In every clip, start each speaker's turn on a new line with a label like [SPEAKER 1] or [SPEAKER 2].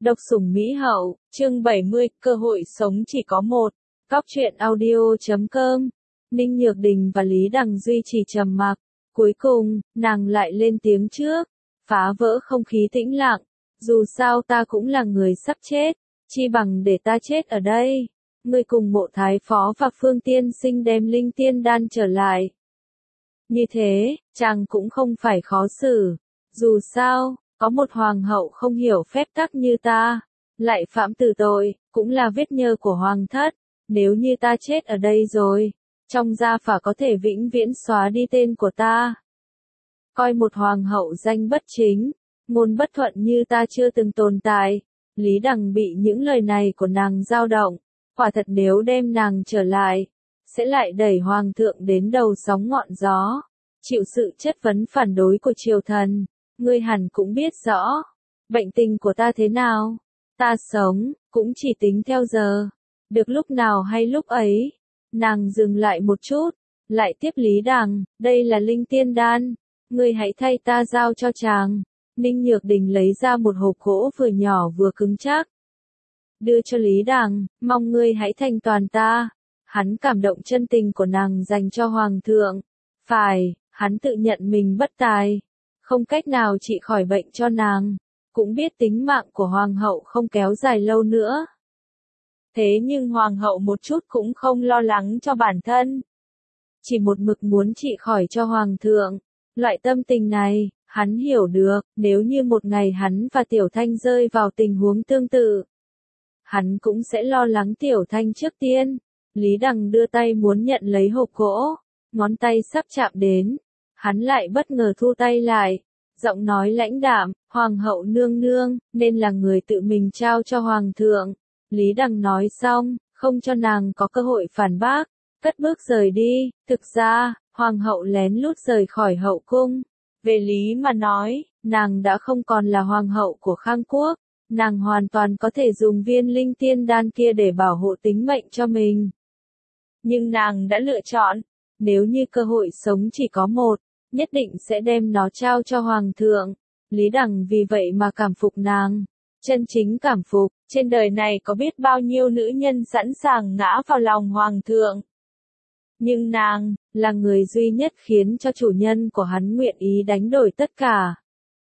[SPEAKER 1] Độc sủng Mỹ hậu, chương 70, cơ hội sống chỉ có một. Cóc truyện audio.com. Ninh Nhược Đình và Lý Đằng duy trì trầm mặc. Cuối cùng, nàng lại lên tiếng trước, phá vỡ không khí tĩnh lặng. Dù sao ta cũng là người sắp chết, chi bằng để ta chết ở đây. Ngươi cùng Mộ Thái Phó và Phương Tiên Sinh đem linh tiên đan trở lại. Như thế, chàng cũng không phải khó xử. Dù sao, có một hoàng hậu không hiểu phép tắc như ta, lại phạm tử tội, cũng là vết nhơ của hoàng thất. Nếu như ta chết ở đây rồi, trong gia phả có thể vĩnh viễn xóa đi tên của ta. Coi một hoàng hậu danh bất chính, ngôn bất thuận như ta chưa từng tồn tại. Lý Đằng bị những lời này của nàng dao động, quả thật nếu đem nàng trở lại, sẽ lại đẩy hoàng thượng đến đầu sóng ngọn gió, chịu sự chất vấn phản đối của triều thần. Ngươi hẳn cũng biết rõ, bệnh tình của ta thế nào, ta sống, cũng chỉ tính theo giờ, được lúc nào hay lúc ấy. Nàng dừng lại một chút, lại tiếp Lý Đằng, đây là linh tiên đan, ngươi hãy thay ta giao cho chàng. Ninh Nhược Đình lấy ra một hộp gỗ vừa nhỏ vừa cứng chắc, đưa cho Lý Đằng, mong ngươi hãy thành toàn ta. Hắn cảm động chân tình của nàng dành cho hoàng thượng. Phải, hắn tự nhận mình bất tài, không cách nào trị khỏi bệnh cho nàng, cũng biết tính mạng của hoàng hậu không kéo dài lâu nữa. Thế nhưng hoàng hậu một chút cũng không lo lắng cho bản thân, chỉ một mực muốn trị khỏi cho hoàng thượng. Loại tâm tình này, hắn hiểu được, nếu như một ngày hắn và Tiểu Thanh rơi vào tình huống tương tự, hắn cũng sẽ lo lắng Tiểu Thanh trước tiên. Lý Đằng đưa tay muốn nhận lấy hộp gỗ, ngón tay sắp chạm đến, hắn lại bất ngờ thu tay lại, giọng nói lãnh đạm, hoàng hậu nương nương, nên là người tự mình trao cho hoàng thượng. Lý Đằng nói xong, không cho nàng có cơ hội phản bác, cất bước rời đi. Thực ra, hoàng hậu lén lút rời khỏi hậu cung. Về lý mà nói, nàng đã không còn là hoàng hậu của Khang Quốc, nàng hoàn toàn có thể dùng viên linh tiên đan kia để bảo hộ tính mệnh cho mình. Nhưng nàng đã lựa chọn, nếu như cơ hội sống chỉ có một, nhất định sẽ đem nó trao cho hoàng thượng. Lý Đằng vì vậy mà cảm phục nàng, chân chính cảm phục. Trên đời này có biết bao nhiêu nữ nhân sẵn sàng ngã vào lòng hoàng thượng. Nhưng nàng, là người duy nhất khiến cho chủ nhân của hắn nguyện ý đánh đổi tất cả.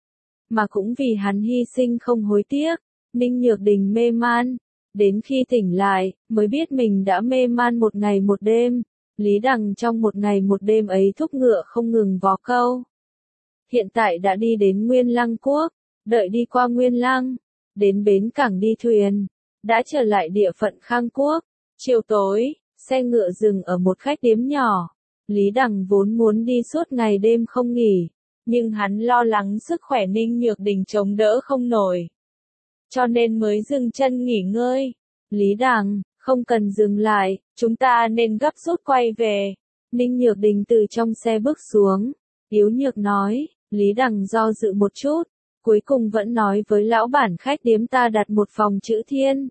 [SPEAKER 1] Mà cũng vì hắn hy sinh không hối tiếc. Ninh Nhược Đình mê man, đến khi tỉnh lại, mới biết mình đã mê man một ngày một đêm. Lý Đằng trong một ngày một đêm ấy thúc ngựa không ngừng vó câu. Hiện tại đã đi đến Nguyên Lăng Quốc, đợi đi qua Nguyên Lăng, đến bến cảng đi thuyền, đã trở lại địa phận Khang Quốc. Chiều tối, xe ngựa dừng ở một khách điếm nhỏ. Lý Đằng vốn muốn đi suốt ngày đêm không nghỉ, nhưng hắn lo lắng sức khỏe Ninh Nhược Đình chống đỡ không nổi, cho nên mới dừng chân nghỉ ngơi. Lý Đằng, không cần dừng lại, chúng ta nên gấp rút quay về. Ninh Nhược Đình từ trong xe bước xuống, yếu nhược nói. Lý Đằng do dự một chút, cuối cùng vẫn nói với lão bản khách điếm ta đặt một phòng chữ thiên.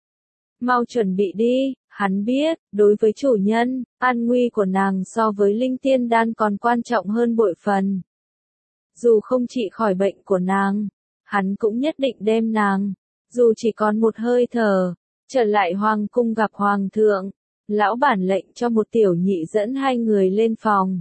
[SPEAKER 1] Mau chuẩn bị đi, hắn biết, đối với chủ nhân, an nguy của nàng so với linh tiên đan còn quan trọng hơn bội phần. Dù không trị khỏi bệnh của nàng, hắn cũng nhất định đem nàng, dù chỉ còn một hơi thở, trở lại hoàng cung gặp hoàng thượng. Lão bản lệnh cho một tiểu nhị dẫn hai người lên phòng.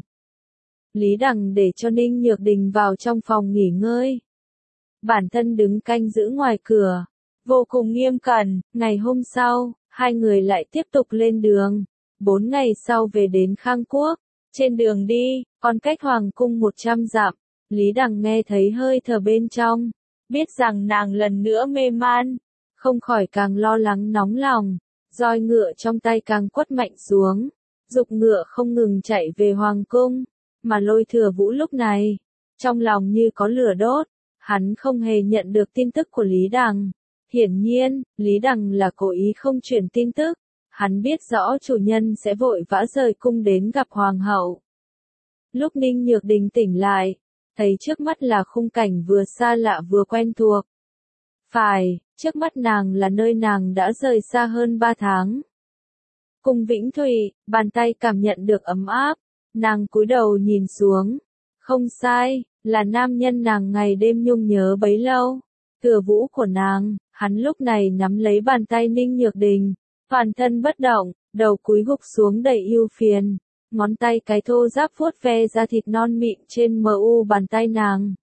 [SPEAKER 1] Lý Đằng để cho Ninh Nhược Đình vào trong phòng nghỉ ngơi, bản thân đứng canh giữ ngoài cửa, vô cùng nghiêm cẩn. Ngày hôm sau, hai người lại tiếp tục lên đường. 4 ngày sau về đến Khang Quốc. Trên đường đi, còn cách hoàng cung 100 dặm, Lý Đằng nghe thấy hơi thở bên trong, biết rằng nàng lần nữa mê man, không khỏi càng lo lắng nóng lòng. Roi ngựa trong tay càng quất mạnh xuống, giục ngựa không ngừng chạy về hoàng cung. Mà Lôi Thừa Vũ lúc này, trong lòng như có lửa đốt, hắn không hề nhận được tin tức của Lý Đằng. Hiển nhiên, Lý Đằng là cố ý không truyền tin tức, hắn biết rõ chủ nhân sẽ vội vã rời cung đến gặp hoàng hậu. Lúc Ninh Nhược Đình tỉnh lại, thấy trước mắt là khung cảnh vừa xa lạ vừa quen thuộc. Phải, trước mắt nàng là nơi nàng đã rời xa hơn 3 tháng. Cung Vĩnh Thụy, bàn tay cảm nhận được ấm áp, nàng cúi đầu nhìn xuống. Không sai, là nam nhân nàng ngày đêm nhung nhớ bấy lâu. Thừa Vũ của nàng, Hắn lúc này nắm lấy bàn tay Ninh Nhược Đình, toàn thân bất động, đầu cúi gục xuống đầy ưu phiền, ngón tay cái thô ráp vuốt ve da thịt non mịn trên mu bàn tay nàng.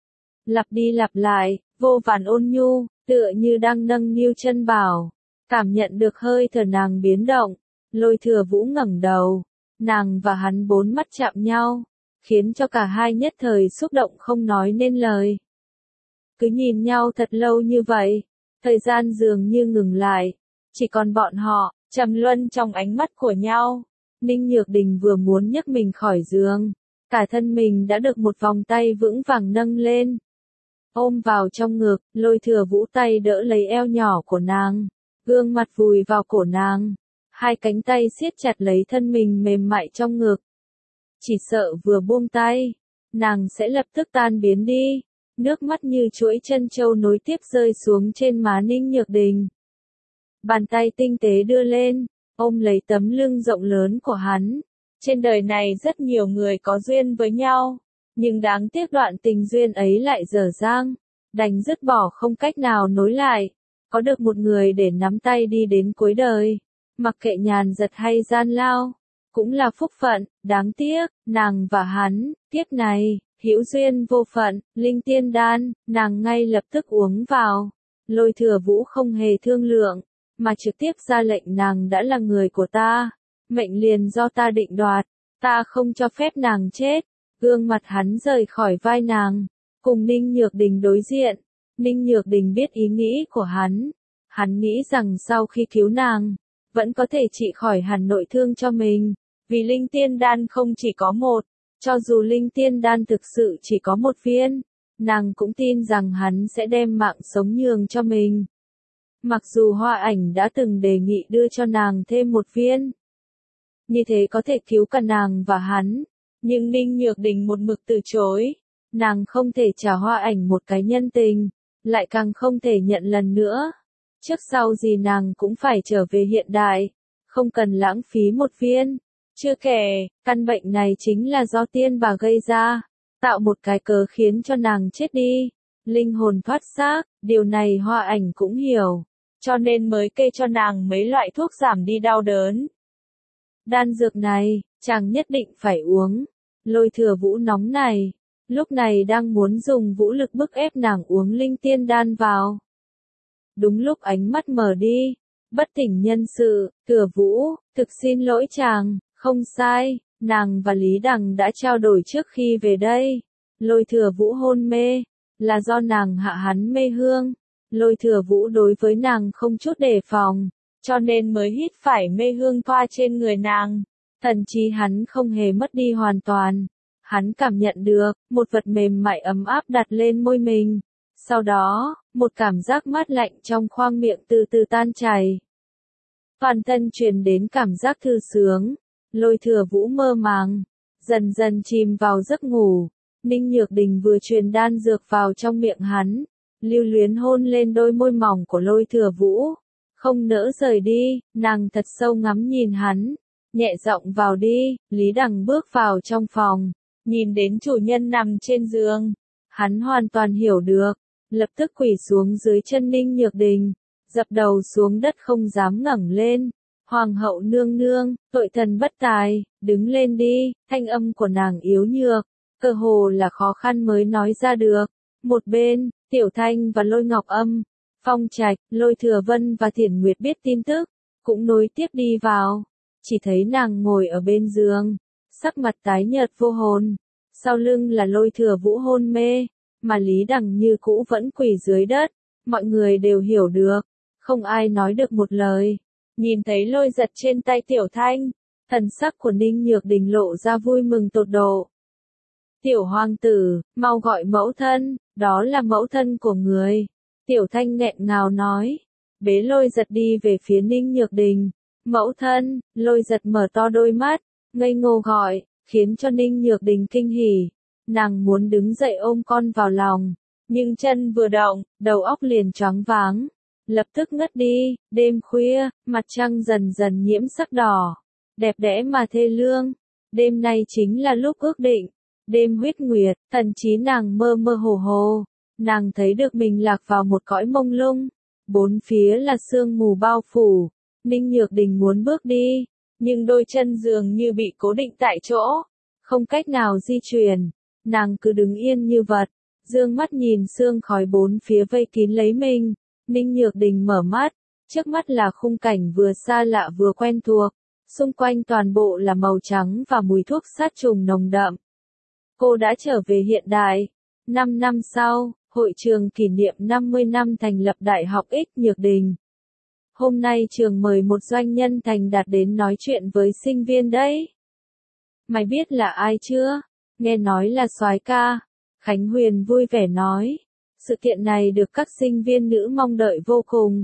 [SPEAKER 1] Lặp đi lặp lại, vô vàn ôn nhu, tựa như đang nâng niu chân bảo. Cảm nhận được hơi thở nàng biến động, Lôi Thừa Vũ ngẩng đầu, nàng và hắn bốn mắt chạm nhau, khiến cho cả hai nhất thời xúc động không nói nên lời. Cứ nhìn nhau thật lâu như vậy, thời gian dường như ngừng lại, chỉ còn bọn họ, trầm luân trong ánh mắt của nhau. Ninh Nhược Đình vừa muốn nhấc mình khỏi giường, cả thân mình đã được một vòng tay vững vàng nâng lên. Ôm vào trong ngực, Lôi Thừa Vũ tay đỡ lấy eo nhỏ của nàng, gương mặt vùi vào cổ nàng, hai cánh tay siết chặt lấy thân mình mềm mại trong ngực. Chỉ sợ vừa buông tay, nàng sẽ lập tức tan biến đi. Nước mắt như chuỗi chân châu nối tiếp rơi xuống trên má Ninh Nhược Đình. Bàn tay tinh tế đưa lên, ôm lấy tấm lưng rộng lớn của hắn. Trên đời này rất nhiều người có duyên với nhau, nhưng đáng tiếc đoạn tình duyên ấy lại dở dang, đành dứt bỏ không cách nào nối lại. Có được một người để nắm tay đi đến cuối đời, mặc kệ nhàn giật hay gian lao, cũng là phúc phận. Đáng tiếc, nàng và hắn, kiếp này, hữu duyên vô phận. Linh tiên đan, nàng ngay lập tức uống vào. Lôi Thừa Vũ không hề thương lượng, mà trực tiếp ra lệnh nàng đã là người của ta, mệnh liền do ta định đoạt, ta không cho phép nàng chết. Gương mặt hắn rời khỏi vai nàng, cùng Ninh Nhược Đình đối diện. Ninh Nhược Đình biết ý nghĩ của hắn nghĩ rằng sau khi cứu nàng, vẫn có thể trị khỏi hẳn nội thương cho mình, vì linh tiên đan không chỉ có một, cho dù linh tiên đan thực sự chỉ có một viên, nàng cũng tin rằng hắn sẽ đem mạng sống nhường cho mình. Mặc dù Hoa Ảnh đã từng đề nghị đưa cho nàng thêm một viên, như thế có thể cứu cả nàng và hắn, nhưng Ninh Nhược Đình một mực từ chối. Nàng không thể trả Hoa Ảnh một cái nhân tình, lại càng không thể nhận lần nữa. Trước sau gì nàng cũng phải trở về hiện đại, không cần lãng phí một viên. Chưa kể, căn bệnh này chính là do tiên bà gây ra, tạo một cái cớ khiến cho nàng chết đi, linh hồn thoát xác. Điều này Hoa Ảnh cũng hiểu, cho nên mới kê cho nàng mấy loại thuốc giảm đi đau đớn. Đan dược này, chàng nhất định phải uống. Lôi Thừa Vũ nóng này, lúc này đang muốn dùng vũ lực bức ép nàng uống linh tiên đan vào. Đúng lúc ánh mắt mở đi, bất tỉnh nhân sự. Thừa Vũ, thực xin lỗi chàng, không sai, nàng và Lý Đằng đã trao đổi trước khi về đây. Lôi Thừa Vũ hôn mê, là do nàng hạ hắn mê hương. Lôi Thừa Vũ đối với nàng không chút đề phòng, cho nên mới hít phải mê hương thoa trên người nàng. Thần trí hắn không hề mất đi hoàn toàn. Hắn cảm nhận được, một vật mềm mại ấm áp đặt lên môi mình. Sau đó, một cảm giác mát lạnh trong khoang miệng từ từ tan chảy. Toàn thân truyền đến cảm giác thư sướng. Lôi Thừa Vũ mơ màng, dần dần chìm vào giấc ngủ. Ninh Nhược Đình vừa truyền đan dược vào trong miệng hắn, lưu luyến hôn lên đôi môi mỏng của Lôi Thừa Vũ. Không nỡ rời đi, nàng thật sâu ngắm nhìn hắn, nhẹ giọng vào đi. Lý Đằng bước vào trong phòng, nhìn đến chủ nhân nằm trên giường. Hắn hoàn toàn hiểu được, lập tức quỳ xuống dưới chân Ninh Nhược Đình, dập đầu xuống đất không dám ngẩng lên. Hoàng hậu nương nương, tội thần bất tài, đứng lên đi. Thanh âm của nàng yếu nhược, cơ hồ là khó khăn mới nói ra được. Một bên, Tiểu Thanh và Lôi Ngọc Âm, Phong Trạch, Lôi Thừa Vân và Thiển Nguyệt biết tin tức, cũng nối tiếp đi vào. Chỉ thấy nàng ngồi ở bên giường, sắc mặt tái nhợt vô hồn, sau lưng là Lôi Thừa Vũ hôn mê, mà Lý Đằng như cũ vẫn quỳ dưới đất. Mọi người đều hiểu được, không ai nói được một lời. Nhìn thấy Lôi Giật trên tay Tiểu Thanh, thần sắc của Ninh Nhược Đình lộ ra vui mừng tột độ. Tiểu hoàng tử, mau gọi mẫu thân, đó là mẫu thân của người. Tiểu Thanh nghẹn ngào nói, bế Lôi Giật đi về phía Ninh Nhược Đình. Mẫu thân. Lôi Giật mở to đôi mắt, ngây ngô gọi, khiến cho Ninh Nhược Đình kinh hỉ. Nàng muốn đứng dậy ôm con vào lòng, nhưng chân vừa động, đầu óc liền choáng váng, lập tức ngất đi. Đêm khuya, mặt trăng dần dần nhiễm sắc đỏ, đẹp đẽ mà thê lương. Đêm nay chính là lúc ước định, đêm huyết nguyệt. Thần trí nàng mơ mơ hồ hồ, nàng thấy được mình lạc vào một cõi mông lung, Bốn phía là sương mù bao phủ, Ninh Nhược Đình muốn bước đi, nhưng đôi chân dường như bị cố định tại chỗ, không cách nào di chuyển, nàng cứ đứng yên như vật, dương mắt nhìn sương khói bốn phía vây kín lấy mình. Ninh Nhược Đình mở mắt, trước mắt là khung cảnh vừa xa lạ vừa quen thuộc, xung quanh toàn bộ là màu trắng và mùi thuốc sát trùng nồng đậm. Cô đã trở về hiện đại. 5 năm sau, hội trường kỷ niệm 50 năm thành lập Đại học X Nhược Đình. Hôm nay trường mời một doanh nhân thành đạt đến nói chuyện với sinh viên đấy. Mày biết là ai chưa? Nghe nói là soái ca. Khánh Huyền vui vẻ nói. Sự kiện này được các sinh viên nữ mong đợi vô cùng.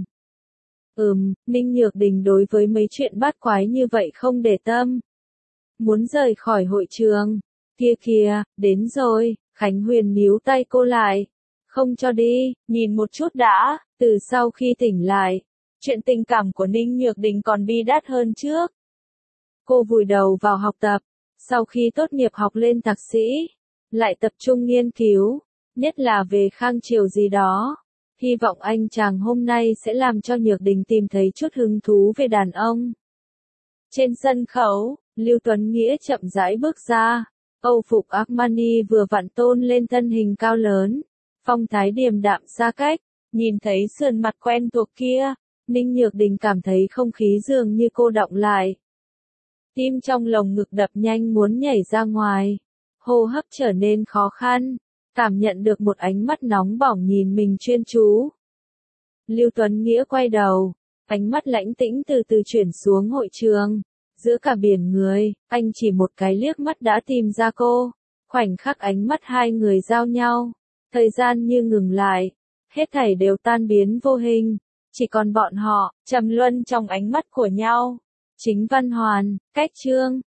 [SPEAKER 1] Ninh Nhược Đình đối với mấy chuyện bát quái như vậy không để tâm. Muốn rời khỏi hội trường. Kia kìa, đến rồi, Khánh Huyền níu tay cô lại. Không cho đi, nhìn một chút đã, từ sau khi tỉnh lại. Chuyện tình cảm của Ninh Nhược Đình còn bi đát hơn trước. Cô vùi đầu vào học tập, sau khi tốt nghiệp học lên thạc sĩ, lại tập trung nghiên cứu, nhất là về Khang Triều gì đó. Hy vọng anh chàng hôm nay sẽ làm cho Nhược Đình tìm thấy chút hứng thú về đàn ông. Trên sân khấu, Lưu Tuấn Nghĩa chậm rãi bước ra, Âu phục Armani vừa vặn tôn lên thân hình cao lớn, phong thái điềm đạm xa cách, nhìn thấy sườn mặt quen thuộc kia, Ninh Nhược Đình cảm thấy không khí dường như cô đọng lại. Tim trong lồng ngực đập nhanh muốn nhảy ra ngoài, hô hấp trở nên khó khăn, cảm nhận được một ánh mắt nóng bỏng nhìn mình chuyên chú. Lưu Tuấn Nghĩa quay đầu, ánh mắt lãnh tĩnh từ từ chuyển xuống hội trường. Giữa cả biển người, anh chỉ một cái liếc mắt đã tìm ra cô. Khoảnh khắc ánh mắt hai người giao nhau, thời gian như ngừng lại, hết thảy đều tan biến vô hình, chỉ còn bọn họ, trầm luân trong ánh mắt của nhau. Chính Văn Hoàn, Cách Chương,